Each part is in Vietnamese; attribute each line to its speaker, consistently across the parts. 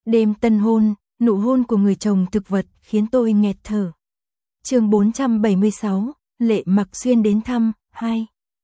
Speaker 1: Đêm tân hôn, nụ hôn của người chồng thực vật khiến tôi nghẹt thở. Chương 476, Lệ Mặc Xuyên đến thăm, 2.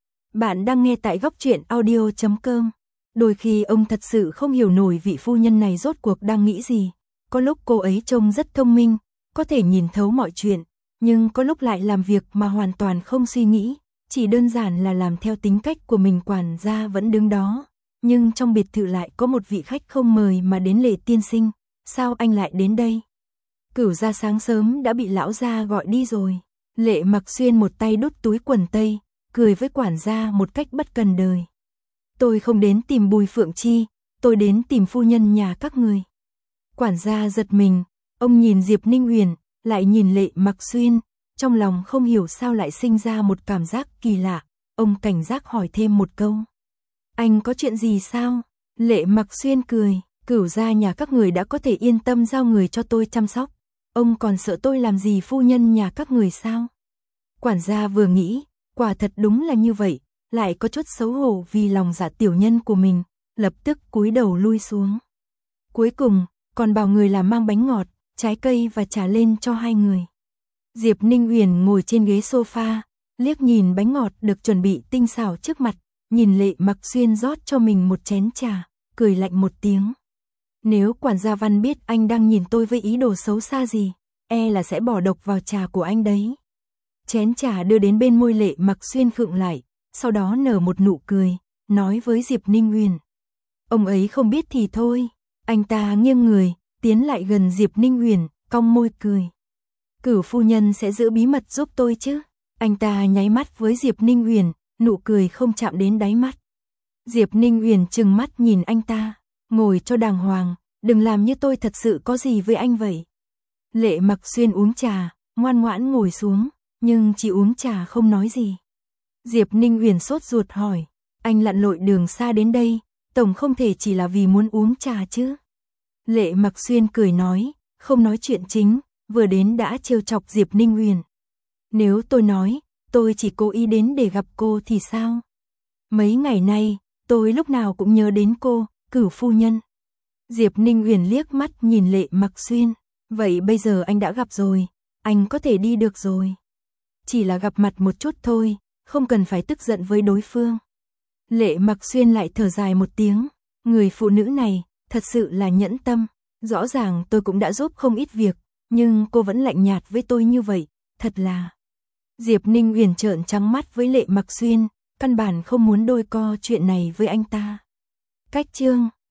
Speaker 1: Bạn đang nghe tại góc truyện audio.com. Đôi khi ông thật sự không hiểu nổi vị phu nhân này rốt cuộc đang nghĩ gì. Có lúc cô ấy trông rất thông minh, có thể nhìn thấu mọi chuyện, nhưng có lúc lại làm việc mà hoàn toàn không suy nghĩ, chỉ đơn giản là làm theo tính cách của mình. Quản gia vẫn đứng đó, nhưng trong biệt thự lại có một vị khách không mời mà đến. Lệ tiên sinh, sao anh lại đến đây? Cửu gia sáng sớm đã bị lão gia gọi đi rồi. Lệ Mặc Xuyên một tay đút túi quần tây, cười với quản gia một cách bất cần đời. Tôi không đến tìm Bùi Phượng Chi, tôi đến tìm phu nhân nhà các người. Quản gia giật mình, ông nhìn Diệp Ninh Huyền, lại nhìn Lệ Mặc Xuyên, trong lòng không hiểu sao lại sinh ra một cảm giác kỳ lạ. Ông cảnh giác hỏi thêm một câu. Anh có chuyện gì sao? Lệ Mặc Xuyên cười, Cửu gia nhà các người đã có thể yên tâm giao người cho tôi chăm sóc. Ông còn sợ tôi làm gì phu nhân nhà các người sao? Quản gia vừa nghĩ, quả thật đúng là như vậy, lại có chút xấu hổ vì lòng dạ tiểu nhân của mình, lập tức cúi đầu lui xuống. Cuối cùng, còn bảo người làm mang bánh ngọt, trái cây và trà lên cho hai người. Diệp Ninh Huyền ngồi trên ghế sofa, liếc nhìn bánh ngọt được chuẩn bị tinh xảo trước mặt, nhìn Lệ Mặc Xuyên rót cho mình một chén trà, cười lạnh một tiếng. Nếu quản gia Văn biết anh đang nhìn tôi với ý đồ xấu xa gì, e là sẽ bỏ độc vào trà của anh đấy. Chén trà đưa đến bên môi Lệ Mặc Xuyên khựng lại, sau đó nở một nụ cười, nói với Diệp Ninh Huyền. Ông ấy không biết thì thôi. Anh ta nghiêng người, tiến lại gần Diệp Ninh Huyền, cong môi cười. Cửu phu nhân sẽ giữ bí mật giúp tôi chứ? Anh ta nháy mắt với Diệp Ninh Huyền, nụ cười không chạm đến đáy mắt. Diệp Ninh Huyền trừng mắt nhìn anh ta, ngồi cho đàng hoàng, đừng làm như tôi thật sự có gì với anh vậy. Lệ Mặc Xuyên uống trà, ngoan ngoãn ngồi xuống, nhưng chỉ uống trà không nói gì. Diệp Ninh Huyền sốt ruột hỏi, anh lặn lội đường xa đến đây, tổng không thể chỉ là vì muốn uống trà chứ? Lệ Mặc Xuyên cười nói, không nói chuyện chính, vừa đến đã trêu chọc Diệp Ninh Huyền. Nếu tôi nói, tôi chỉ cố ý đến để gặp cô thì sao? Mấy ngày nay, tôi lúc nào cũng nhớ đến cô, Cửu phu nhân. Diệp Ninh Huyền liếc mắt nhìn Lệ Mặc Xuyên, vậy bây giờ anh đã gặp rồi, anh có thể đi được rồi. Chỉ là gặp mặt một chút thôi, không cần phải tức giận với đối phương. Lệ Mặc Xuyên lại thở dài một tiếng, người phụ nữ này, thật sự là nhẫn tâm, rõ ràng tôi cũng đã giúp không ít việc, nhưng cô vẫn lạnh nhạt với tôi như vậy, thật là... Diệp Ninh Huyền trợn trắng mắt với Lệ Mặc Xuyên, căn bản không muốn đôi co chuyện này với anh ta. Cách chương